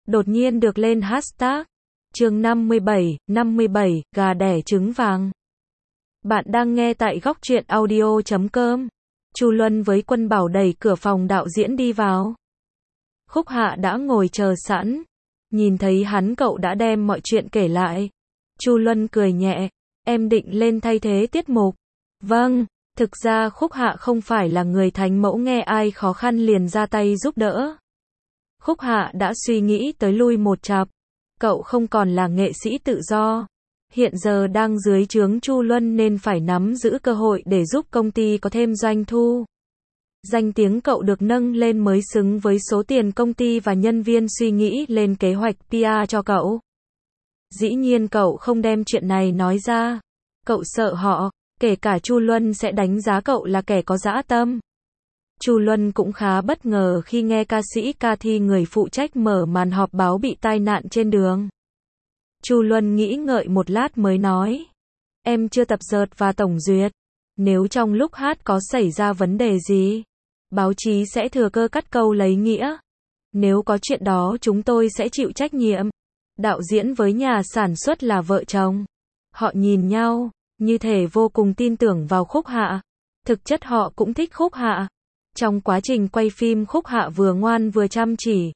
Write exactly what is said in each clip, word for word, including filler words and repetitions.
đột nhiên được lên hashtag. Chương năm mươi bảy, năm mươi bảy, gà đẻ trứng vàng. Bạn đang nghe tại góc truyện audio chấm com. Chu Luân với Quân Bảo đẩy cửa phòng đạo diễn đi vào. Khúc Hạ đã ngồi chờ sẵn. Nhìn thấy hắn cậu đã đem mọi chuyện kể lại. Chu Luân cười nhẹ. Em định lên thay thế tiết mục. Vâng, thực ra Khúc Hạ không phải là người thánh mẫu nghe ai khó khăn liền ra tay giúp đỡ. Khúc Hạ đã suy nghĩ tới lui một chặp. Cậu không còn là nghệ sĩ tự do. Hiện giờ đang dưới trướng Chu Luân nên phải nắm giữ cơ hội để giúp công ty có thêm doanh thu. Danh tiếng cậu được nâng lên mới xứng với số tiền công ty và nhân viên suy nghĩ lên kế hoạch pê e cho cậu. Dĩ nhiên cậu không đem chuyện này nói ra. Cậu sợ họ, kể cả Chu Luân sẽ đánh giá cậu là kẻ có dã tâm. Chu Luân cũng khá bất ngờ khi nghe ca sĩ Cathy người phụ trách mở màn họp báo bị tai nạn trên đường. Chu Luân nghĩ ngợi một lát mới nói. Em chưa tập dượt và tổng duyệt. Nếu trong lúc hát có xảy ra vấn đề gì, báo chí sẽ thừa cơ cắt câu lấy nghĩa. Nếu có chuyện đó chúng tôi sẽ chịu trách nhiệm. Đạo diễn với nhà sản xuất là vợ chồng. Họ nhìn nhau, như thể vô cùng tin tưởng vào Khúc Hạ. Thực chất họ cũng thích Khúc Hạ. Trong quá trình quay phim Khúc Hạ vừa ngoan vừa chăm chỉ.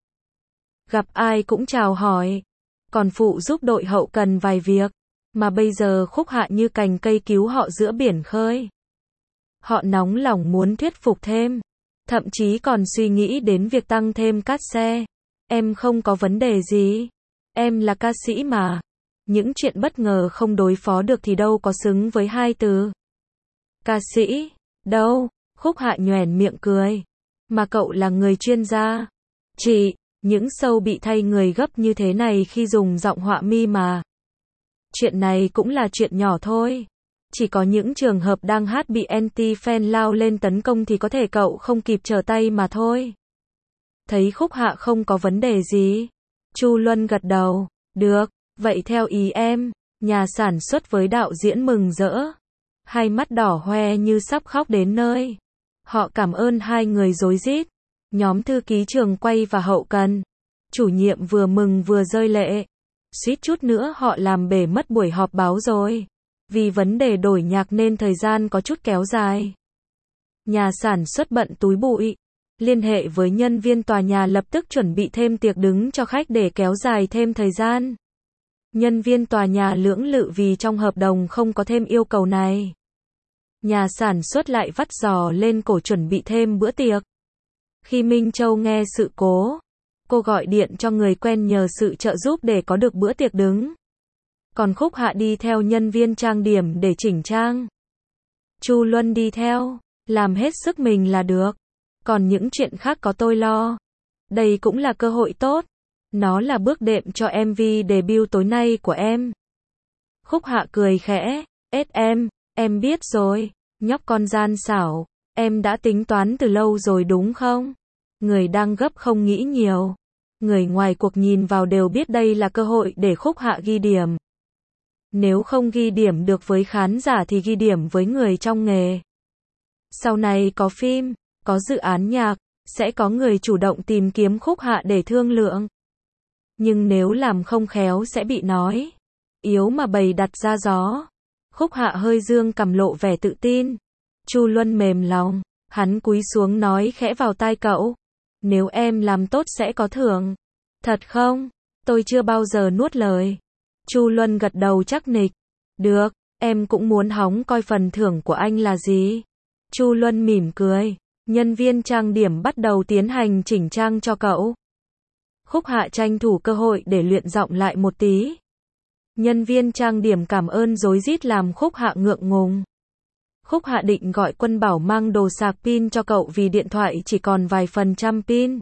Gặp ai cũng chào hỏi. Còn phụ giúp đội hậu cần vài việc. Mà bây giờ Khúc Hạ như cành cây cứu họ giữa biển khơi. Họ nóng lòng muốn thuyết phục thêm. Thậm chí còn suy nghĩ đến việc tăng thêm cát xe. Em không có vấn đề gì. Em là ca sĩ mà. Những chuyện bất ngờ không đối phó được thì đâu có xứng với hai từ. Ca sĩ? Đâu? Khúc Hạ nhoẻn miệng cười. Mà cậu là người chuyên gia. Chị, những show bị thay người gấp như thế này khi dùng giọng họa mi mà. Chuyện này cũng là chuyện nhỏ thôi. Chỉ có những trường hợp đang hát bị anti-fan lao lên tấn công thì có thể cậu không kịp trở tay mà thôi. Thấy Khúc Hạ không có vấn đề gì. Chu Luân gật đầu. Được, vậy theo ý em. Nhà sản xuất với đạo diễn mừng rỡ. Hai mắt đỏ hoe như sắp khóc đến nơi. Họ cảm ơn hai người rối rít. Nhóm thư ký trường quay và hậu cần. Chủ nhiệm vừa mừng vừa rơi lệ. Suýt chút nữa họ làm bể mất buổi họp báo rồi. Vì vấn đề đổi nhạc nên thời gian có chút kéo dài. Nhà sản xuất bận túi bụi. Liên hệ với nhân viên tòa nhà lập tức chuẩn bị thêm tiệc đứng cho khách để kéo dài thêm thời gian. Nhân viên tòa nhà lưỡng lự vì trong hợp đồng không có thêm yêu cầu này. Nhà sản xuất lại vắt giò lên cổ chuẩn bị thêm bữa tiệc. Khi Minh Châu nghe sự cố, cô gọi điện cho người quen nhờ sự trợ giúp để có được bữa tiệc đứng. Còn Khúc Hạ đi theo nhân viên trang điểm để chỉnh trang. Chu Luân đi theo, làm hết sức mình là được. Còn những chuyện khác có tôi lo. Đây cũng là cơ hội tốt. Nó là bước đệm cho em vê debut tối nay của em. Khúc Hạ cười khẽ. Ết em, em biết rồi. Nhóc con gian xảo. Em đã tính toán từ lâu rồi đúng không? Người đang gấp không nghĩ nhiều. Người ngoài cuộc nhìn vào đều biết đây là cơ hội để Khúc Hạ ghi điểm. Nếu không ghi điểm được với khán giả thì ghi điểm với người trong nghề. Sau này có phim, có dự án nhạc, sẽ có người chủ động tìm kiếm Khúc Hạ để thương lượng. Nhưng nếu làm không khéo sẽ bị nói yếu mà bày đặt ra gió. Khúc Hạ hơi dương cằm lộ vẻ tự tin. Chu Luân mềm lòng, hắn cúi xuống nói khẽ vào tai cậu. Nếu em làm tốt sẽ có thưởng. Thật không? Tôi chưa bao giờ nuốt lời. Chu Luân gật đầu chắc nịch. Được, em cũng muốn hóng coi phần thưởng của anh là gì. Chu Luân mỉm cười. Nhân viên trang điểm bắt đầu tiến hành chỉnh trang cho cậu. Khúc Hạ tranh thủ cơ hội để luyện giọng lại một tí. Nhân viên trang điểm cảm ơn rối rít làm Khúc Hạ ngượng ngùng. Khúc Hạ định gọi Quân Bảo mang đồ sạc pin cho cậu vì điện thoại chỉ còn vài phần trăm pin.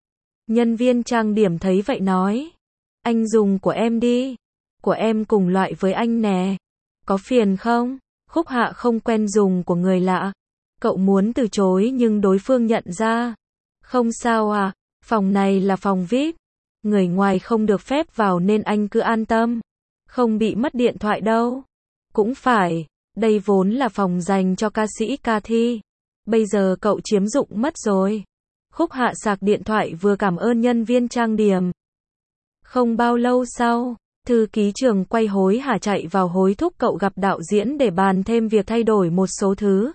Nhân viên trang điểm thấy vậy nói. Anh dùng của em đi. Của em cùng loại với anh nè. Có phiền không? Khúc Hạ không quen dùng của người lạ. Cậu muốn từ chối nhưng đối phương nhận ra. Không sao à, phòng này là phòng vi ai pi. Người ngoài không được phép vào nên anh cứ an tâm. Không bị mất điện thoại đâu. Cũng phải, đây vốn là phòng dành cho ca sĩ Cathy. Bây giờ cậu chiếm dụng mất rồi. Khúc Hạ sạc điện thoại vừa cảm ơn nhân viên trang điểm. Không bao lâu sau, thư ký trường quay hối hả chạy vào hối thúc cậu gặp đạo diễn để bàn thêm việc thay đổi một số thứ.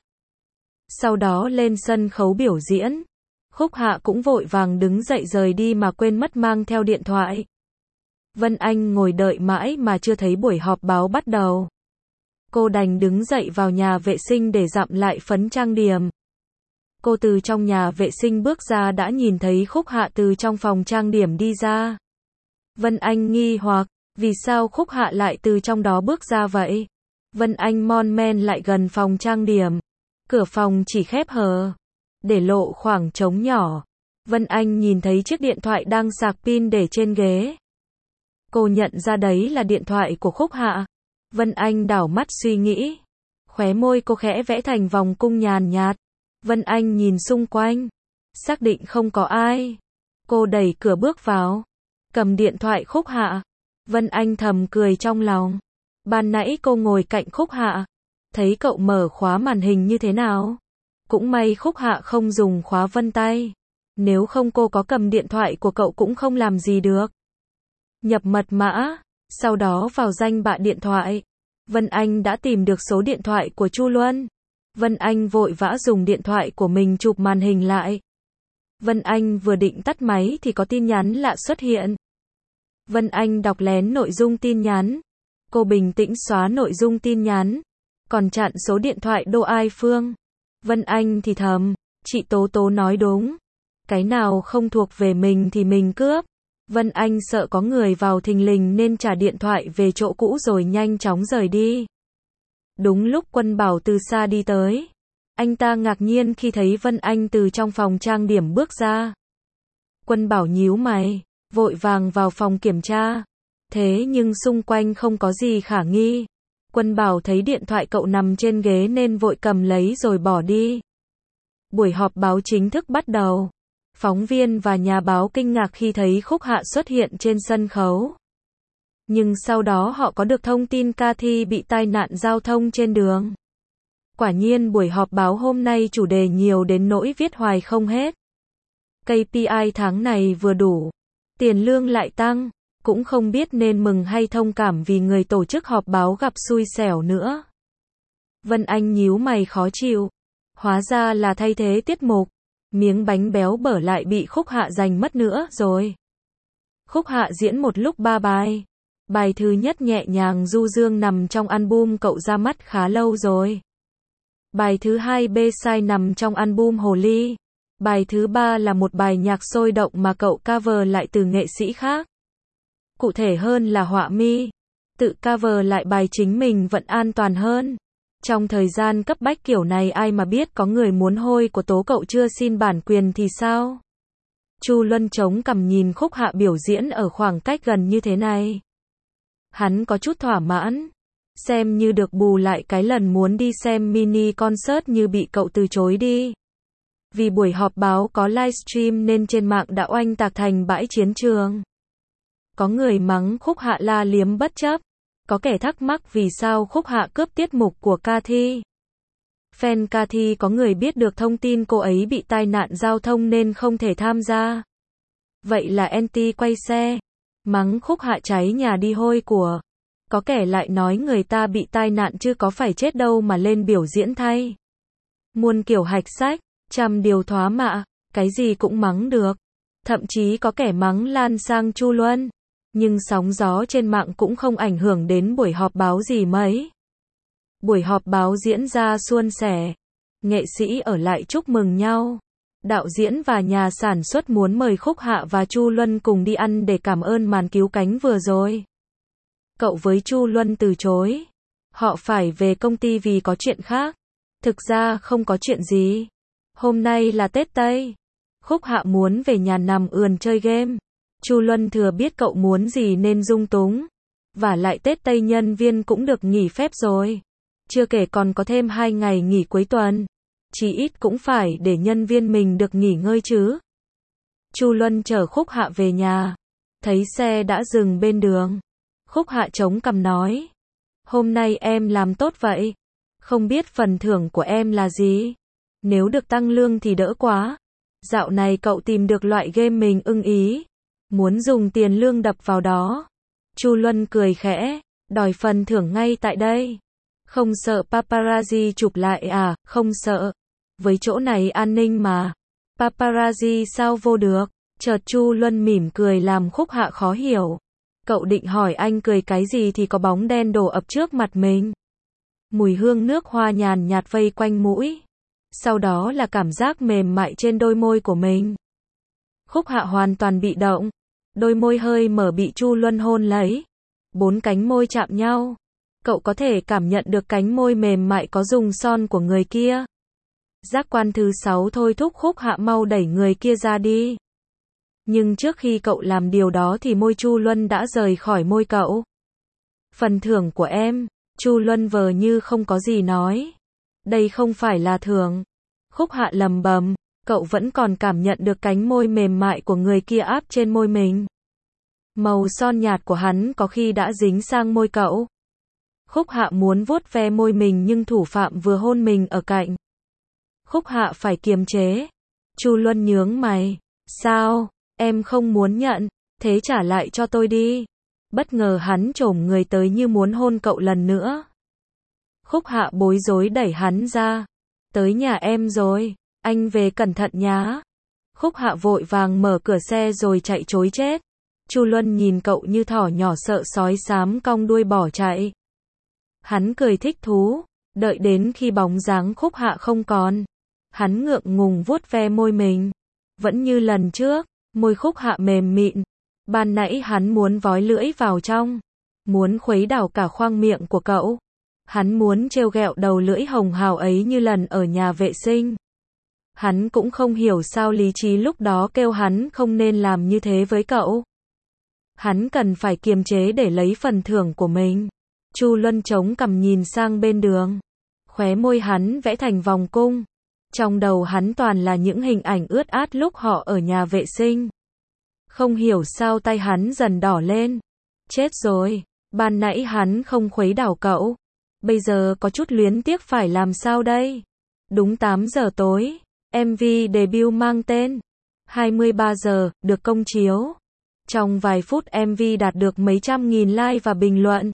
Sau đó lên sân khấu biểu diễn. Khúc Hạ cũng vội vàng đứng dậy rời đi mà quên mất mang theo điện thoại. Vân Anh ngồi đợi mãi mà chưa thấy buổi họp báo bắt đầu. Cô đành đứng dậy vào nhà vệ sinh để dặm lại phấn trang điểm. Cô từ trong nhà vệ sinh bước ra đã nhìn thấy Khúc Hạ từ trong phòng trang điểm đi ra. Vân Anh nghi hoặc, vì sao Khúc Hạ lại từ trong đó bước ra vậy? Vân Anh mon men lại gần phòng trang điểm. Cửa phòng chỉ khép hờ, để lộ khoảng trống nhỏ. Vân Anh nhìn thấy chiếc điện thoại đang sạc pin để trên ghế. Cô nhận ra đấy là điện thoại của Khúc Hạ. Vân Anh đảo mắt suy nghĩ. Khóe môi cô khẽ vẽ thành vòng cung nhàn nhạt. Vân Anh nhìn xung quanh. Xác định không có ai. Cô đẩy cửa bước vào. Cầm điện thoại Khúc Hạ. Vân Anh thầm cười trong lòng. Ban nãy cô ngồi cạnh Khúc Hạ. Thấy cậu mở khóa màn hình như thế nào? Cũng may Khúc Hạ không dùng khóa vân tay. Nếu không cô có cầm điện thoại của cậu cũng không làm gì được. Nhập mật mã. Sau đó vào danh bạ điện thoại. Vân Anh đã tìm được số điện thoại của Chu Luân. Vân Anh vội vã dùng điện thoại của mình chụp màn hình lại. Vân Anh vừa định tắt máy thì có tin nhắn lạ xuất hiện. Vân Anh đọc lén nội dung tin nhắn. Cô bình tĩnh xóa nội dung tin nhắn. Còn chặn số điện thoại Đỗ Ai Phương. Vân Anh thì thầm, chị Tố Tố nói đúng. Cái nào không thuộc về mình thì mình cướp. Vân Anh sợ có người vào thình lình nên trả điện thoại về chỗ cũ rồi nhanh chóng rời đi. Đúng lúc Quân Bảo từ xa đi tới. Anh ta ngạc nhiên khi thấy Vân Anh từ trong phòng trang điểm bước ra. Quân Bảo nhíu mày, vội vàng vào phòng kiểm tra. Thế nhưng xung quanh không có gì khả nghi. Quân Bảo thấy điện thoại cậu nằm trên ghế nên vội cầm lấy rồi bỏ đi. Buổi họp báo chính thức bắt đầu. Phóng viên và nhà báo kinh ngạc khi thấy Khúc Hạ xuất hiện trên sân khấu. Nhưng sau đó họ có được thông tin Cathy bị tai nạn giao thông trên đường. Quả nhiên buổi họp báo hôm nay chủ đề nhiều đến nỗi viết hoài không hết. ca pê i tháng này vừa đủ. Tiền lương lại tăng. Cũng không biết nên mừng hay thông cảm vì người tổ chức họp báo gặp xui xẻo nữa. Vân Anh nhíu mày khó chịu. Hóa ra là thay thế tiết mục. Miếng bánh béo bở lại bị Khúc Hạ giành mất nữa rồi. Khúc Hạ diễn một lúc ba bài. Bài thứ nhất nhẹ nhàng du dương nằm trong album Cậu ra mắt khá lâu rồi. Bài thứ hai B-side nằm trong album Hồ Ly. Bài thứ ba là một bài nhạc sôi động mà cậu cover lại từ nghệ sĩ khác. Cụ thể hơn là Họa Mi. Tự cover lại bài chính mình vẫn an toàn hơn. Trong thời gian cấp bách kiểu này ai mà biết có người muốn hôi của Tố cậu chưa xin bản quyền thì sao? Chu Luân chống cằm nhìn Khúc Hạ biểu diễn ở khoảng cách gần như thế này. Hắn có chút thỏa mãn. Xem như được bù lại cái lần muốn đi xem mini concert như bị cậu từ chối đi. Vì buổi họp báo có livestream nên trên mạng đã oanh tạc thành bãi chiến trường. Có người mắng Khúc Hạ la liếm bất chấp. Có kẻ thắc mắc vì sao Khúc Hạ cướp tiết mục của Cathy. Fan Cathy có người biết được thông tin cô ấy bị tai nạn giao thông nên không thể tham gia. Vậy là anti quay xe. Mắng Khúc Hạ cháy nhà đi hôi của. Có kẻ lại nói người ta bị tai nạn chứ có phải chết đâu mà lên biểu diễn thay. Muôn kiểu hạch sách, trăm điều thoá mạ, cái gì cũng mắng được. Thậm chí có kẻ mắng lan sang Chu Luân. Nhưng sóng gió trên mạng cũng không ảnh hưởng đến buổi họp báo gì mấy. Buổi họp báo diễn ra suôn sẻ. Nghệ sĩ ở lại chúc mừng nhau. Đạo diễn và nhà sản xuất muốn mời Khúc Hạ và Chu Luân cùng đi ăn để cảm ơn màn cứu cánh vừa rồi. Cậu với Chu Luân từ chối. Họ phải về công ty vì có chuyện khác. Thực ra không có chuyện gì. Hôm nay là Tết Tây. Khúc Hạ muốn về nhà nằm ườn chơi game. Chu Luân thừa biết cậu muốn gì nên dung túng. Vả lại Tết Tây nhân viên cũng được nghỉ phép rồi. Chưa kể còn có thêm hai ngày nghỉ cuối tuần. Chí ít cũng phải để nhân viên mình được nghỉ ngơi chứ. Chu Luân chở Khúc Hạ về nhà. Thấy xe đã dừng bên đường. Khúc Hạ chống cằm nói. Hôm nay em làm tốt vậy. Không biết phần thưởng của em là gì. Nếu được tăng lương thì đỡ quá. Dạo này cậu tìm được loại game mình ưng ý. Muốn dùng tiền lương đập vào đó. Chu Luân cười khẽ, đòi phần thưởng ngay tại đây. Không sợ paparazzi chụp lại à, không sợ. Với chỗ này an ninh mà. Paparazzi sao vô được? Chợt Chu Luân mỉm cười làm Khúc Hạ khó hiểu. Cậu định hỏi anh cười cái gì thì có bóng đen đổ ập trước mặt mình. Mùi hương nước hoa nhàn nhạt vây quanh mũi. Sau đó là cảm giác mềm mại trên đôi môi của mình. Khúc Hạ hoàn toàn bị động. Đôi môi hơi mở bị Chu Luân hôn lấy. Bốn cánh môi chạm nhau. Cậu có thể cảm nhận được cánh môi mềm mại có dùng son của người kia. Giác quan thứ sáu thôi thúc Khúc Hạ mau đẩy người kia ra đi. Nhưng trước khi cậu làm điều đó thì môi Chu Luân đã rời khỏi môi cậu. Phần thưởng của em. Chu Luân vờ như không có gì nói. Đây không phải là thưởng. Khúc Hạ lầm bầm. Cậu vẫn còn cảm nhận được cánh môi mềm mại của người kia áp trên môi mình. Màu son nhạt của hắn có khi đã dính sang môi cậu. Khúc Hạ muốn vuốt ve môi mình nhưng thủ phạm vừa hôn mình ở cạnh. Khúc Hạ phải kiềm chế. Chu Luân nhướng mày. Sao? Em không muốn nhận. Thế trả lại cho tôi đi. Bất ngờ hắn chồm người tới như muốn hôn cậu lần nữa. Khúc Hạ bối rối đẩy hắn ra. Tới nhà em rồi. Anh về cẩn thận nhá. Khúc Hạ vội vàng mở cửa xe rồi chạy trối chết. Chu Luân nhìn cậu như thỏ nhỏ sợ sói xám cong đuôi bỏ chạy. Hắn cười thích thú. Đợi đến khi bóng dáng Khúc Hạ không còn. Hắn ngượng ngùng vuốt ve môi mình. Vẫn như lần trước. Môi Khúc Hạ mềm mịn. Ban nãy hắn muốn vói lưỡi vào trong. Muốn khuấy đảo cả khoang miệng của cậu. Hắn muốn trêu ghẹo đầu lưỡi hồng hào ấy như lần ở nhà vệ sinh. Hắn cũng không hiểu sao lý trí lúc đó kêu hắn không nên làm như thế với cậu. Hắn cần phải kiềm chế để lấy phần thưởng của mình. Chu Luân chống cằm nhìn sang bên đường. Khóe môi hắn vẽ thành vòng cung. Trong đầu hắn toàn là những hình ảnh ướt át lúc họ ở nhà vệ sinh. Không hiểu sao tay hắn dần đỏ lên. Chết rồi, ban nãy hắn không khuấy đảo cậu. Bây giờ có chút luyến tiếc phải làm sao đây? Đúng tám giờ tối, em vê debut mang tên hai mươi ba giờ, được công chiếu. Trong vài phút em vê đạt được mấy trăm nghìn like và bình luận.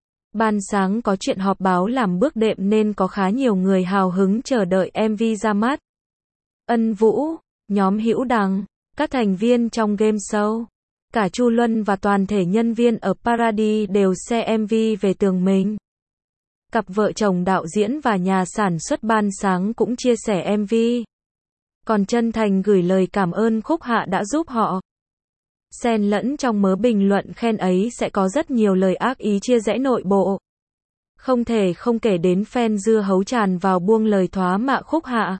Ban sáng có chuyện họp báo làm bước đệm nên có khá nhiều người hào hứng chờ đợi em vê ra mắt. Ân Vũ, nhóm Hữu Đằng, các thành viên trong game show, cả Chu Luân và toàn thể nhân viên ở Paradise đều share em vê về tường mình. Cặp vợ chồng đạo diễn và nhà sản xuất ban sáng cũng chia sẻ em vê. Còn chân thành gửi lời cảm ơn Khúc Hạ đã giúp họ. Xen lẫn trong mớ bình luận khen ấy sẽ có rất nhiều lời ác ý chia rẽ nội bộ. Không thể không kể đến fan dưa hấu tràn vào buông lời thoá mạ Khúc Hạ.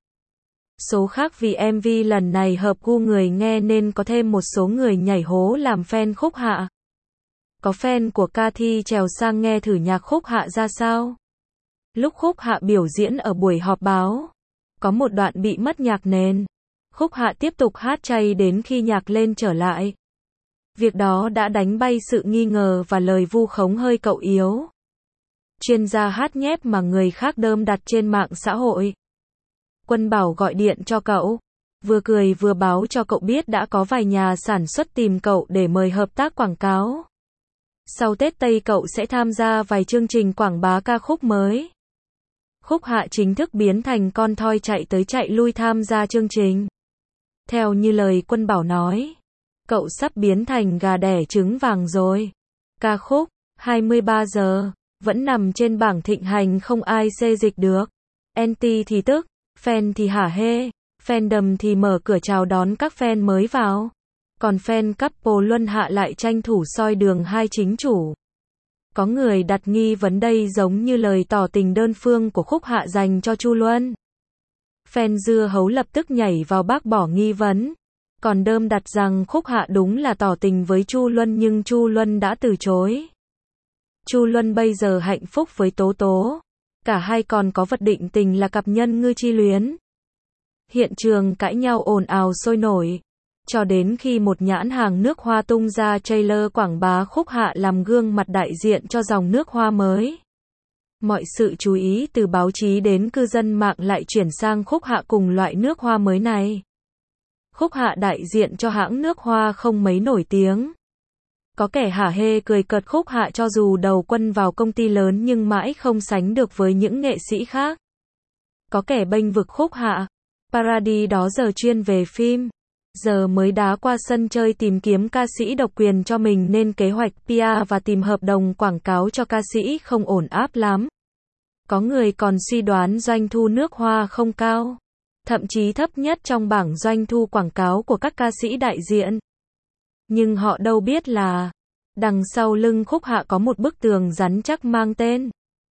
Số khác vì em vê lần này hợp gu người nghe nên có thêm một số người nhảy hố làm fan Khúc Hạ. Có fan của Cathy trèo sang nghe thử nhạc Khúc Hạ ra sao. Lúc Khúc Hạ biểu diễn ở buổi họp báo, có một đoạn bị mất nhạc nền. Khúc Hạ tiếp tục hát chay đến khi nhạc lên trở lại. Việc đó đã đánh bay sự nghi ngờ và lời vu khống hơi cậu yếu. Chuyên gia hát nhép mà người khác đơm đặt trên mạng xã hội. Quân Bảo gọi điện cho cậu, vừa cười vừa báo cho cậu biết đã có vài nhà sản xuất tìm cậu để mời hợp tác quảng cáo. Sau Tết Tây cậu sẽ tham gia vài chương trình quảng bá ca khúc mới. Khúc Hạ chính thức biến thành con thoi chạy tới chạy lui tham gia chương trình. Theo như lời Quân Bảo nói, cậu sắp biến thành gà đẻ trứng vàng rồi. Ca khúc hai mươi ba giờ vẫn nằm trên bảng thịnh hành không ai xê dịch được. Anti thì tức, fan thì hả hê, fandom thì mở cửa chào đón các fan mới vào. Còn fan couple Luân Hạ lại tranh thủ soi đường hai chính chủ. Có người đặt nghi vấn đây giống như lời tỏ tình đơn phương của Khúc Hạ dành cho Chu Luân. Fan dưa hấu lập tức nhảy vào bác bỏ nghi vấn. Còn đơm đặt rằng Khúc Hạ đúng là tỏ tình với Chu Luân nhưng Chu Luân đã từ chối. Chu Luân bây giờ hạnh phúc với Tố Tố. Cả hai còn có vật định tình là cặp nhân ngư chi luyến. Hiện trường cãi nhau ồn ào sôi nổi. Cho đến khi một nhãn hàng nước hoa tung ra trailer quảng bá Khúc Hạ làm gương mặt đại diện cho dòng nước hoa mới. Mọi sự chú ý từ báo chí đến cư dân mạng lại chuyển sang Khúc Hạ cùng loại nước hoa mới này. Khúc Hạ đại diện cho hãng nước hoa không mấy nổi tiếng. Có kẻ hả hê cười cợt Khúc Hạ cho dù đầu quân vào công ty lớn nhưng mãi không sánh được với những nghệ sĩ khác. Có kẻ bênh vực Khúc Hạ. Paradise đó giờ chuyên về phim. Giờ mới đá qua sân chơi tìm kiếm ca sĩ độc quyền cho mình nên kế hoạch pê e và tìm hợp đồng quảng cáo cho ca sĩ không ổn áp lắm. Có người còn suy đoán doanh thu nước hoa không cao. Thậm chí thấp nhất trong bảng doanh thu quảng cáo của các ca sĩ đại diện. Nhưng họ đâu biết là đằng sau lưng Khúc Hạ có một bức tường rắn chắc mang tên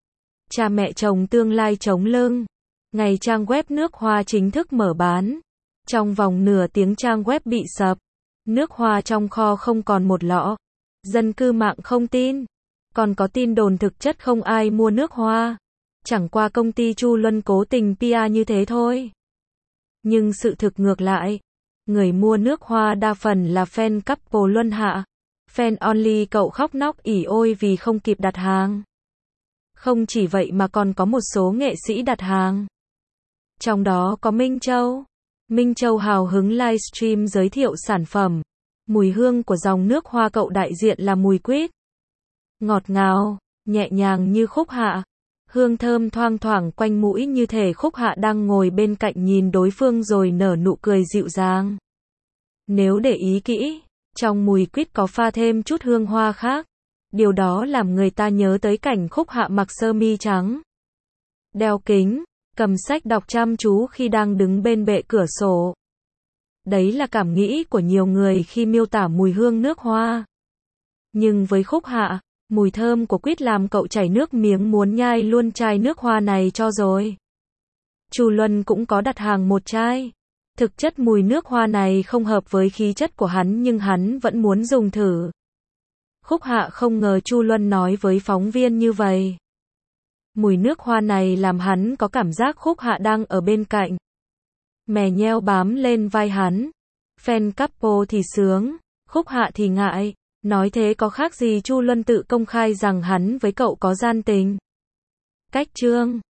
cha mẹ chồng tương lai chống lưng. Ngày trang web nước hoa chính thức mở bán. Trong vòng nửa tiếng trang web bị sập. Nước hoa trong kho không còn một lọ. Dân cư mạng không tin. Còn có tin đồn thực chất không ai mua nước hoa. Chẳng qua công ty Chu Luân cố tình pê e như thế thôi. Nhưng sự thực ngược lại. Người mua nước hoa đa phần là fan couple Luân Hạ. Fan only cậu khóc nóc ỉ ôi vì không kịp đặt hàng. Không chỉ vậy mà còn có một số nghệ sĩ đặt hàng. Trong đó có Minh Châu. Minh Châu hào hứng livestream giới thiệu sản phẩm. Mùi hương của dòng nước hoa cậu đại diện là mùi quýt. Ngọt ngào, nhẹ nhàng như Khúc Hạ. Hương thơm thoang thoảng quanh mũi như thể Khúc Hạ đang ngồi bên cạnh nhìn đối phương rồi nở nụ cười dịu dàng. Nếu để ý kỹ, trong mùi quýt có pha thêm chút hương hoa khác. Điều đó làm người ta nhớ tới cảnh Khúc Hạ mặc sơ mi trắng. Đeo kính, cầm sách đọc chăm chú khi đang đứng bên bệ cửa sổ. Đấy là cảm nghĩ của nhiều người khi miêu tả mùi hương nước hoa. Nhưng với Khúc Hạ, mùi thơm của quýt làm cậu chảy nước miếng muốn nhai luôn chai nước hoa này cho rồi. Chu Luân cũng có đặt hàng một chai. Thực chất mùi nước hoa này không hợp với khí chất của hắn nhưng hắn vẫn muốn dùng thử. Khúc Hạ không ngờ Chu Luân nói với phóng viên như vậy. Mùi nước hoa này làm hắn có cảm giác Khúc Hạ đang ở bên cạnh. Mè nheo bám lên vai hắn. Fan couple thì sướng, Khúc Hạ thì ngại. Nói thế có khác gì Chu Luân tự công khai rằng hắn với cậu có gian tình. Cách chương